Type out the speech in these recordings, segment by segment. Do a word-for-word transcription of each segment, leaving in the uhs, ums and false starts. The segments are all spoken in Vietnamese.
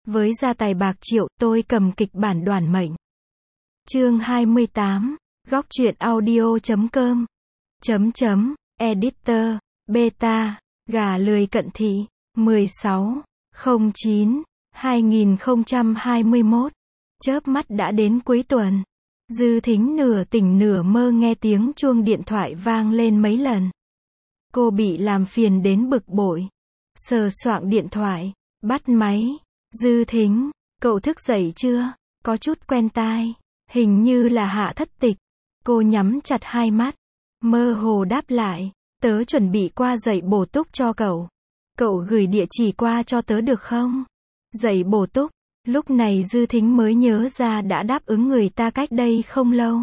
Với gia tài bạc triệu, tôi cầm kịch bản đoản mệnh. Chương hai mươi tám, góc truyện audio chấm com. Chấm chấm, editor, beta, gà lười cận thị, mười sáu, không chín, hai nghìn không trăm hai mươi mốt. Chớp mắt đã đến cuối tuần. Dư Thính nửa tỉnh nửa mơ nghe tiếng chuông điện thoại vang lên mấy lần. Cô bị làm phiền đến bực bội. Sờ soạng điện thoại, bắt máy. Dư Thính, cậu thức dậy chưa? Có chút quen tai. Hình như là Hạ Thất Tịch. Cô nhắm chặt hai mắt. Mơ hồ đáp lại. Tớ chuẩn bị qua dạy bổ túc cho cậu. Cậu gửi địa chỉ qua cho tớ được không? Dạy bổ túc. Lúc này Dư Thính mới nhớ ra đã đáp ứng người ta cách đây không lâu.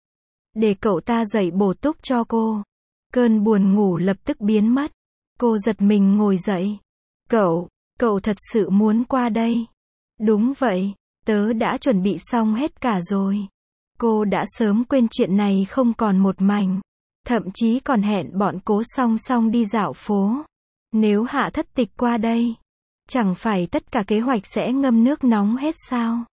Để cậu ta dạy bổ túc cho cô. Cơn buồn ngủ lập tức biến mất. Cô giật mình ngồi dậy. Cậu, cậu thật sự muốn qua đây? Đúng vậy, tớ đã chuẩn bị xong hết cả rồi. Cô đã sớm quên chuyện này không còn một mảnh. Thậm chí còn hẹn bọn Cố Song Song đi dạo phố. Nếu Hạ Thất Tịch qua đây, chẳng phải tất cả kế hoạch sẽ ngâm nước nóng hết sao?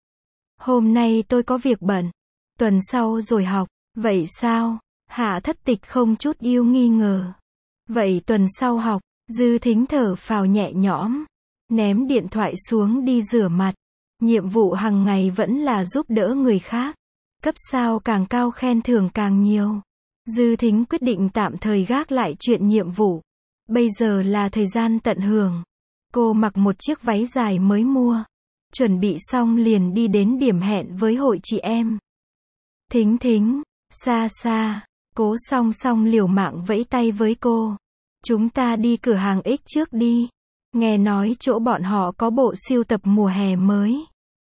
Hôm nay tôi có việc bận. Tuần sau rồi học. Vậy sao? Hạ Thất Tịch không chút yêu nghi ngờ. Vậy tuần sau học. Dư Thính thở phào nhẹ nhõm. Ném điện thoại xuống đi rửa mặt. Nhiệm vụ hàng ngày vẫn là giúp đỡ người khác. Cấp sao càng cao khen thưởng càng nhiều. Dư Thính quyết định tạm thời gác lại chuyện nhiệm vụ. Bây giờ là thời gian tận hưởng. Cô mặc một chiếc váy dài mới mua. Chuẩn bị xong liền đi đến điểm hẹn với hội chị em. Thính Thính, xa xa, Cố Song Song liều mạng vẫy tay với cô. Chúng ta đi cửa hàng X trước đi. Nghe nói chỗ bọn họ có bộ sưu tập mùa hè mới.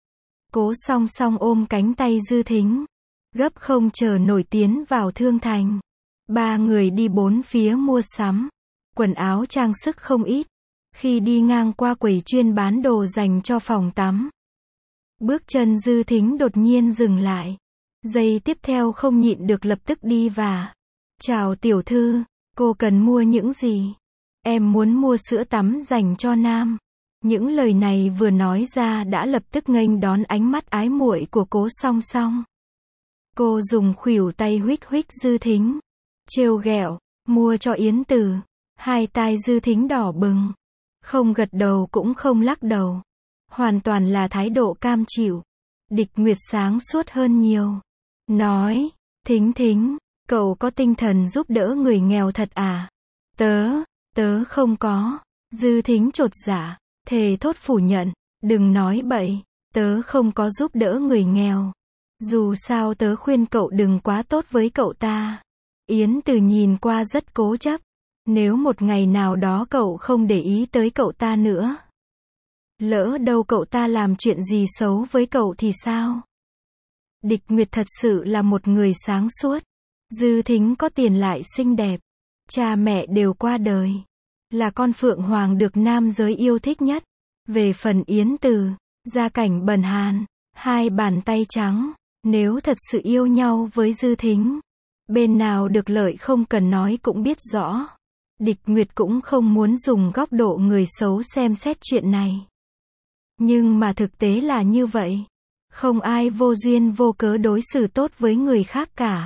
Cố Song Song ôm cánh tay Dư Thính. Gấp không chờ nổi tiến vào thương thành. Ba người đi bốn phía mua sắm. Quần áo trang sức không ít. Khi đi ngang qua quầy chuyên bán đồ dành cho phòng tắm. Bước chân Dư Thính đột nhiên dừng lại. Giây tiếp theo không nhịn được lập tức đi và. Chào tiểu thư, cô cần mua những gì? Em muốn mua sữa tắm dành cho nam. Những lời này vừa nói ra đã lập tức nghênh đón ánh mắt ái muội của Cố Song Song. Cô dùng khuỷu tay huých huých Dư Thính. Trêu ghẹo, mua cho Yến Từ. Hai tai Dư Thính đỏ bừng. Không gật đầu cũng không lắc đầu. Hoàn toàn là thái độ cam chịu. Địch Nguyệt sáng suốt hơn nhiều. Nói, Thính Thính, cậu có tinh thần giúp đỡ người nghèo thật à? Tớ, tớ không có. Dư Thính chột dạ, thề thốt phủ nhận. Đừng nói bậy, tớ không có giúp đỡ người nghèo. Dù sao tớ khuyên cậu đừng quá tốt với cậu ta. Yến Từ nhìn qua rất cố chấp. Nếu một ngày nào đó cậu không để ý tới cậu ta nữa. Lỡ đâu cậu ta làm chuyện gì xấu với cậu thì sao? Địch Nguyệt thật sự là một người sáng suốt. Dư Thính có tiền lại xinh đẹp. Cha mẹ đều qua đời. Là con phượng hoàng được nam giới yêu thích nhất. Về phần Yến Từ, gia cảnh bần hàn, hai bàn tay trắng. Nếu thật sự yêu nhau với Dư Thính, bên nào được lợi không cần nói cũng biết rõ. Địch Nguyệt cũng không muốn dùng góc độ người xấu xem xét chuyện này. Nhưng mà thực tế là như vậy. Không ai vô duyên vô cớ đối xử tốt với người khác cả.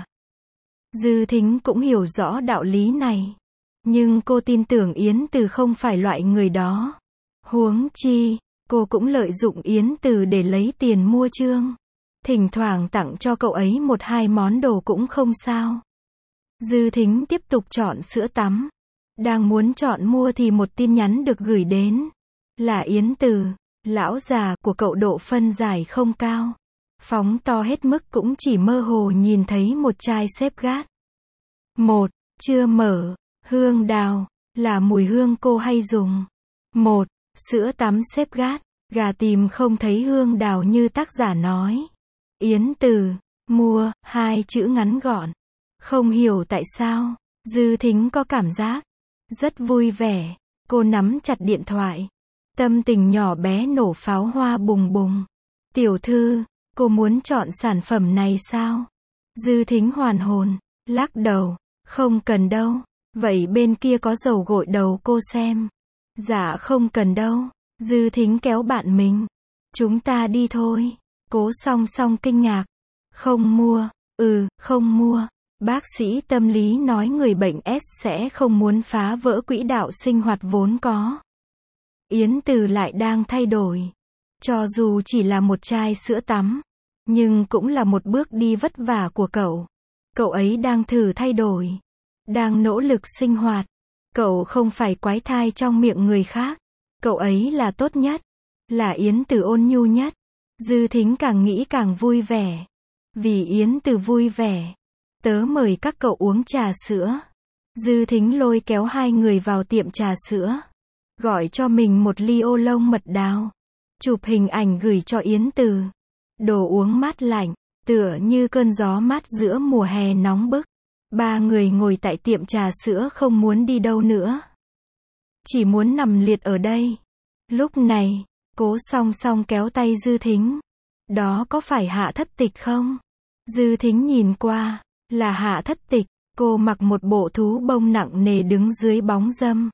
Dư Thính cũng hiểu rõ đạo lý này. Nhưng cô tin tưởng Yến Từ không phải loại người đó. Huống chi, cô cũng lợi dụng Yến Từ để lấy tiền mua chương. Thỉnh thoảng tặng cho cậu ấy một hai món đồ cũng không sao. Dư Thính tiếp tục chọn sữa tắm. Đang muốn chọn mua thì một tin nhắn được gửi đến. Là Yến Từ, lão già của cậu độ phân giải không cao. Phóng to hết mức cũng chỉ mơ hồ nhìn thấy một chai xếp gát. Một, chưa mở, hương đào, là mùi hương cô hay dùng. Một, sữa tắm xếp gát, gà tìm không thấy hương đào như tác giả nói. Yến Từ, mua, hai chữ ngắn gọn. Không hiểu tại sao, Dư Thính có cảm giác rất vui vẻ. Cô nắm chặt điện thoại. Tâm tình nhỏ bé nổ pháo hoa bùng bùng. Tiểu thư, cô muốn chọn sản phẩm này sao? Dư Thính hoàn hồn, lắc đầu. Không cần đâu. Vậy bên kia có dầu gội đầu cô xem. Dạ không cần đâu. Dư Thính kéo bạn mình. Chúng ta đi thôi. Cố Song Song kinh ngạc. Không mua. Ừ, không mua. Bác sĩ tâm lý nói người bệnh S sẽ không muốn phá vỡ quỹ đạo sinh hoạt vốn có. Yến Từ lại đang thay đổi. Cho dù chỉ là một chai sữa tắm, nhưng cũng là một bước đi vất vả của cậu. Cậu ấy đang thử thay đổi. Đang nỗ lực sinh hoạt. Cậu không phải quái thai trong miệng người khác. Cậu ấy là tốt nhất. Là Yến Từ ôn nhu nhất. Dư Thính càng nghĩ càng vui vẻ. Vì Yến Từ vui vẻ, tớ mời các cậu uống trà sữa. Dư Thính lôi kéo hai người vào tiệm trà sữa. Gọi cho mình một ly ô long mật đào. Chụp hình ảnh gửi cho Yến Từ. Đồ uống mát lạnh, tựa như cơn gió mát giữa mùa hè nóng bức. Ba người ngồi tại tiệm trà sữa không muốn đi đâu nữa. Chỉ muốn nằm liệt ở đây. Lúc này, Cố Song Song kéo tay Dư Thính. Đó có phải Hạ Thất Tịch không? Dư Thính nhìn qua, là Hạ Thất Tịch. Cô mặc một bộ thú bông nặng nề đứng dưới bóng râm.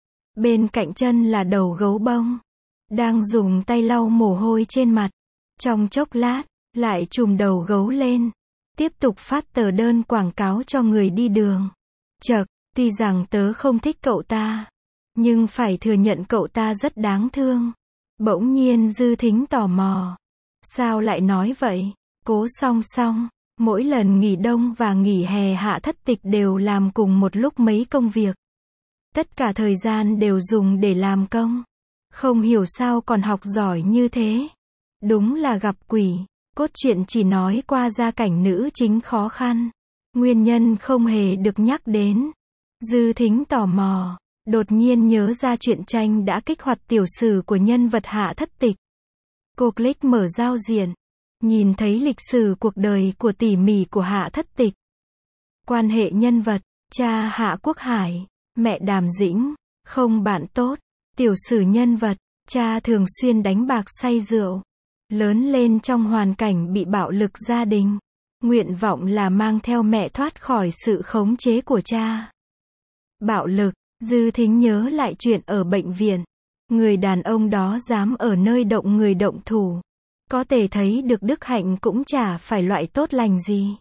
Bên cạnh chân là đầu gấu bông. Đang dùng tay lau mồ hôi trên mặt. Trong chốc lát, lại chùm đầu gấu lên. Tiếp tục phát tờ đơn quảng cáo cho người đi đường. Chậc, tuy rằng tớ không thích cậu ta, nhưng phải thừa nhận cậu ta rất đáng thương. Bỗng nhiên Dư Thính tò mò. Sao lại nói vậy? Cố Song Song, mỗi lần nghỉ đông và nghỉ hè Hạ Thất Tịch đều làm cùng một lúc mấy công việc. Tất cả thời gian đều dùng để làm công. Không hiểu sao còn học giỏi như thế. Đúng là gặp quỷ. Cốt truyện chỉ nói qua gia cảnh nữ chính khó khăn. Nguyên nhân không hề được nhắc đến. Dư Thính tò mò. Đột nhiên nhớ ra truyện tranh đã kích hoạt tiểu sử của nhân vật Hạ Thất Tịch. Cô click mở giao diện. Nhìn thấy lịch sử cuộc đời của tỉ mỉ của Hạ Thất Tịch. Quan hệ nhân vật, cha Hạ Quốc Hải, mẹ Đàm Dĩnh, không bạn tốt. Tiểu sử nhân vật, cha thường xuyên đánh bạc say rượu. Lớn lên trong hoàn cảnh bị bạo lực gia đình. Nguyện vọng là mang theo mẹ thoát khỏi sự khống chế của cha. Bạo lực, Dư Thính nhớ lại chuyện ở bệnh viện. Người đàn ông đó dám ở nơi động người động thủ. Có thể thấy được đức hạnh cũng chả phải loại tốt lành gì.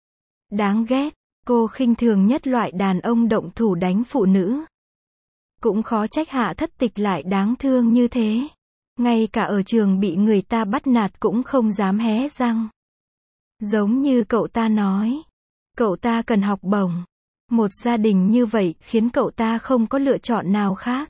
Đáng ghét, cô khinh thường nhất loại đàn ông động thủ đánh phụ nữ. Cũng khó trách Hạ Thất Tịch lại đáng thương như thế. Ngay cả ở trường bị người ta bắt nạt cũng không dám hé răng. Giống như cậu ta nói. Cậu ta cần học bổng. Một gia đình như vậy khiến cậu ta không có lựa chọn nào khác.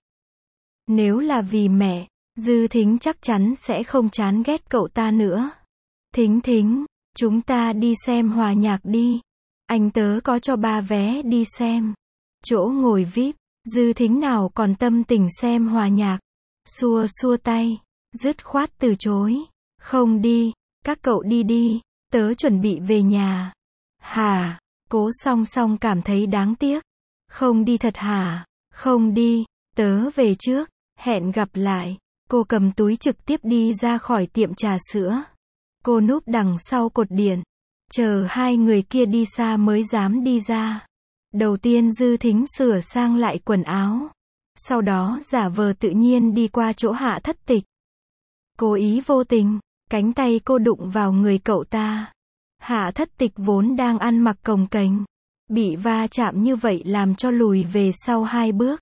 Nếu là vì mẹ, Dư Thính chắc chắn sẽ không chán ghét cậu ta nữa. Thính Thính, chúng ta đi xem hòa nhạc đi. Anh tớ có cho ba vé đi xem. Chỗ ngồi vi ai pi, Dư Thính nào còn tâm tình xem hòa nhạc. Xua xua tay, dứt khoát từ chối. Không đi, các cậu đi đi, tớ chuẩn bị về nhà. Hả? Cố Song Song cảm thấy đáng tiếc. Không đi thật hả? Không đi, tớ về trước, hẹn gặp lại. Cô cầm túi trực tiếp đi ra khỏi tiệm trà sữa. Cô núp đằng sau cột điện, chờ hai người kia đi xa mới dám đi ra. Đầu tiên Dư Thính sửa sang lại quần áo. Sau đó giả vờ tự nhiên đi qua chỗ Hạ Thất Tịch. Cố ý vô tình, cánh tay cô đụng vào người cậu ta. Hạ Thất Tịch vốn đang ăn mặc cồng kềnh, bị va chạm như vậy làm cho lùi về sau hai bước.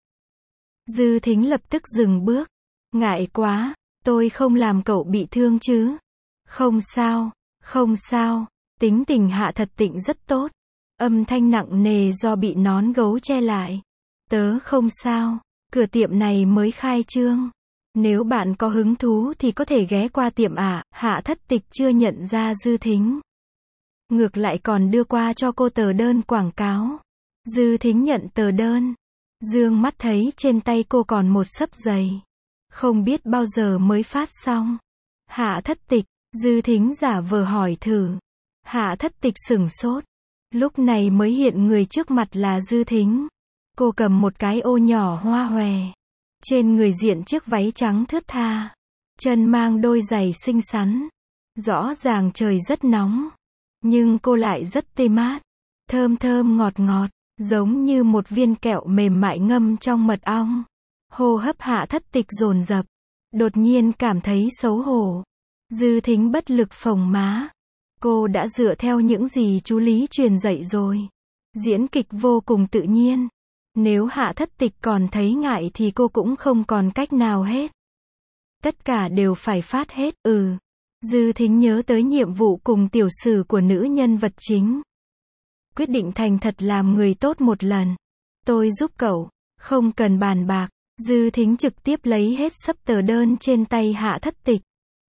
Dư Thính lập tức dừng bước. Ngại quá, tôi không làm cậu bị thương chứ? Không sao, không sao, tính tình Hạ Thất Tịch rất tốt. Âm thanh nặng nề do bị nón gấu che lại. Tớ không sao, cửa tiệm này mới khai trương. Nếu bạn có hứng thú thì có thể ghé qua tiệm ạ. Hạ Thất Tịch chưa nhận ra Dư Thính. Ngược lại còn đưa qua cho cô tờ đơn quảng cáo. Dư Thính nhận tờ đơn. Dương mắt thấy trên tay cô còn một xấp giày. Không biết bao giờ mới phát xong. Hạ Thất Tịch, Dư Thính giả vờ hỏi thử. Hạ Thất Tịch sửng sốt. Lúc này mới hiện người trước mặt là Dư Thính. Cô cầm một cái ô nhỏ hoa hòe. Trên người diện chiếc váy trắng thướt tha. Chân mang đôi giày xinh xắn. Rõ ràng trời rất nóng. Nhưng cô lại rất tê mát. Thơm thơm ngọt ngọt. Giống như một viên kẹo mềm mại ngâm trong mật ong. Hô hấp Hạ Thất Tịch dồn dập. Đột nhiên cảm thấy xấu hổ. Dư Thính bất lực phồng má. Cô đã dựa theo những gì chú Lý truyền dạy rồi. Diễn kịch vô cùng tự nhiên. Nếu Hạ Thất Tịch còn thấy ngại thì cô cũng không còn cách nào hết. Tất cả đều phải phát hết, ừ. Dư Thính nhớ tới nhiệm vụ cùng tiểu sử của nữ nhân vật chính. Quyết định thành thật làm người tốt một lần. Tôi giúp cậu, không cần bàn bạc. Dư Thính trực tiếp lấy hết sấp tờ đơn trên tay Hạ Thất Tịch.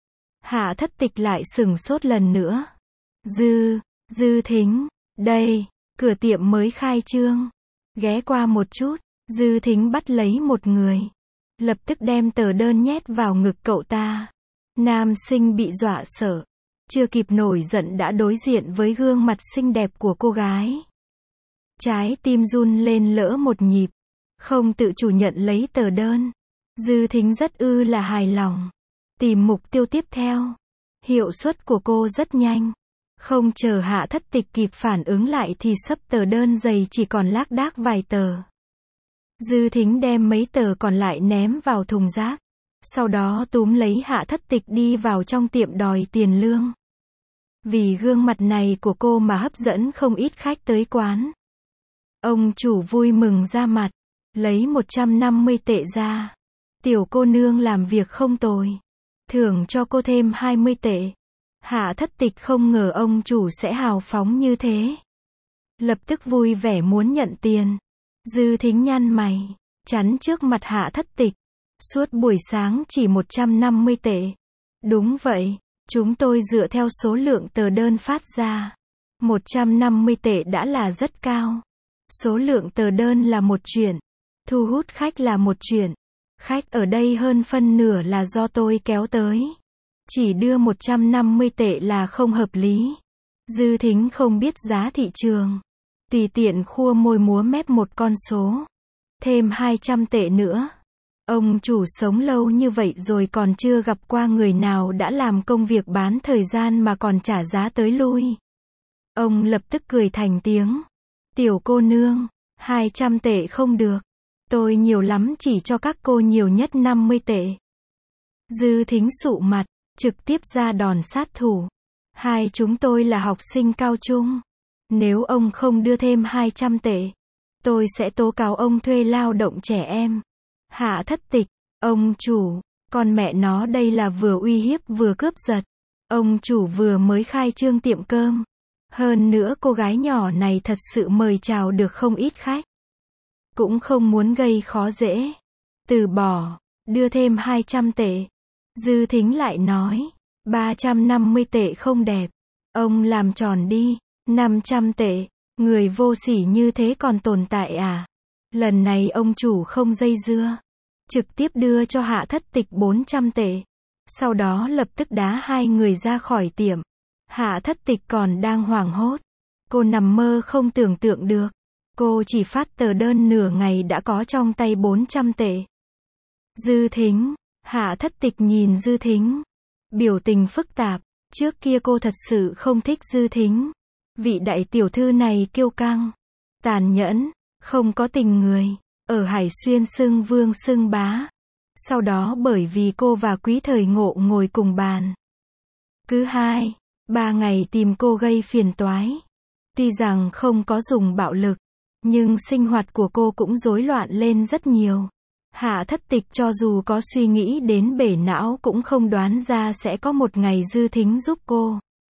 Hạ Thất Tịch lại sửng sốt lần nữa. Dư, Dư Thính, đây, cửa tiệm mới khai trương. Ghé qua một chút, Dư Thính bắt lấy một người. Lập tức đem tờ đơn nhét vào ngực cậu ta. Nam sinh bị dọa sợ. Chưa kịp nổi giận đã đối diện với gương mặt xinh đẹp của cô gái. Trái tim run lên lỡ một nhịp. Không tự chủ nhận lấy tờ đơn. Dư Thính rất ư là hài lòng. Tìm mục tiêu tiếp theo. Hiệu suất của cô rất nhanh. Không chờ Hạ Thất Tịch kịp phản ứng lại thì sấp tờ đơn dày chỉ còn lác đác vài tờ. Dư Thính đem mấy tờ còn lại ném vào thùng rác. Sau đó túm lấy Hạ Thất Tịch đi vào trong tiệm đòi tiền lương. Vì gương mặt này của cô mà hấp dẫn không ít khách tới quán. Ông chủ vui mừng ra mặt. Lấy một trăm năm mươi tệ ra. Tiểu cô nương làm việc không tồi. Thưởng cho cô thêm hai mươi tệ. Hạ Thất Tịch không ngờ ông chủ sẽ hào phóng như thế. Lập tức vui vẻ muốn nhận tiền. Dư Thính nhăn mày. Chắn trước mặt Hạ Thất Tịch. Suốt buổi sáng chỉ một trăm năm mươi tệ. Đúng vậy. Chúng tôi dựa theo số lượng tờ đơn phát ra. một trăm năm mươi tệ đã là rất cao. Số lượng tờ đơn là một chuyện. Thu hút khách là một chuyện. Khách ở đây hơn phân nửa là do tôi kéo tới. Chỉ đưa một trăm năm mươi tệ là không hợp lý. Dư Thính không biết giá thị trường. Tùy tiện khua môi múa mép một con số. Thêm hai trăm tệ nữa. Ông chủ sống lâu như vậy rồi còn chưa gặp qua người nào đã làm công việc bán thời gian mà còn trả giá tới lui. Ông lập tức cười thành tiếng. Tiểu cô nương, hai trăm tệ không được. Tôi nhiều lắm chỉ cho các cô nhiều nhất năm mươi tệ. Dư Thính sụ mặt, trực tiếp ra đòn sát thủ. Hai chúng tôi là học sinh cao trung. Nếu ông không đưa thêm hai trăm tệ, tôi sẽ tố cáo ông thuê lao động trẻ em. Hạ Thất Tịch, ông chủ, con mẹ nó đây là vừa uy hiếp vừa cướp giật. Ông chủ vừa mới khai trương tiệm cơm. Hơn nữa cô gái nhỏ này thật sự mời chào được không ít khách. Cũng không muốn gây khó dễ. Từ bỏ, đưa thêm hai trăm tệ. Dư Thính lại nói, ba trăm năm mươi tệ không đẹp. Ông làm tròn đi, năm trăm tệ. Người vô sỉ như thế còn tồn tại à? Lần này ông chủ không dây dưa. Trực tiếp đưa cho Hạ Thất Tịch bốn trăm tệ. Sau đó lập tức đá hai người ra khỏi tiệm. Hạ Thất Tịch còn đang hoảng hốt. Cô nằm mơ không tưởng tượng được. Cô chỉ phát tờ đơn nửa ngày đã có trong tay bốn trăm tệ. Dư Thính. Hạ Thất Tịch nhìn Dư Thính. Biểu tình phức tạp. Trước kia cô thật sự không thích Dư Thính. Vị đại tiểu thư này kiêu căng. Tàn nhẫn. Không có tình người. Ở Hải Xuyên xưng vương xưng bá. Sau đó bởi vì cô và Quý Thời Ngộ ngồi cùng bàn. Cứ hai, ba ngày tìm cô gây phiền toái. Tuy rằng không có dùng bạo lực. Nhưng sinh hoạt của cô cũng rối loạn lên rất nhiều. Hạ Thất Tịch cho dù có suy nghĩ đến bể não cũng không đoán ra sẽ có một ngày Dư Thính giúp cô.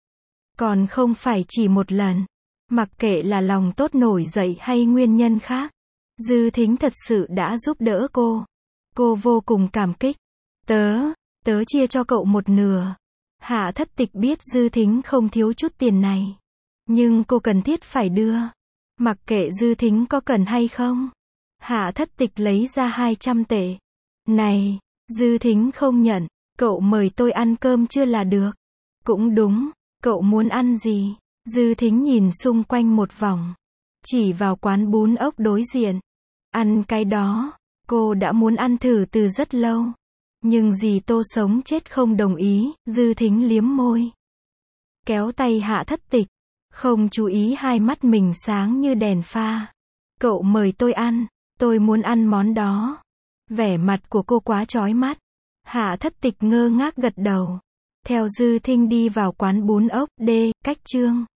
Còn không phải chỉ một lần. Mặc kệ là lòng tốt nổi dậy hay nguyên nhân khác. Dư Thính thật sự đã giúp đỡ cô. Cô vô cùng cảm kích. Tớ, tớ chia cho cậu một nửa. Hạ Thất Tịch biết Dư Thính không thiếu chút tiền này. Nhưng cô cần thiết phải đưa. Mặc kệ Dư Thính có cần hay không. Hạ Thất Tịch lấy ra hai trăm tệ. Này, Dư Thính không nhận. Cậu mời tôi ăn cơm chưa là được. Cũng đúng, cậu muốn ăn gì? Dư Thính nhìn xung quanh một vòng. Chỉ vào quán bún ốc đối diện. Ăn cái đó. Cô đã muốn ăn thử từ rất lâu. Nhưng dì Tô sống chết không đồng ý. Dư Thính liếm môi. Kéo tay Hạ Thất Tịch. Không chú ý hai mắt mình sáng như đèn pha. Cậu mời tôi ăn. Tôi muốn ăn món đó. Vẻ mặt của cô quá chói mắt. Hạ Thất Tịch ngơ ngác gật đầu. Theo Dư Thinh đi vào quán bún ốc, D, cách Trương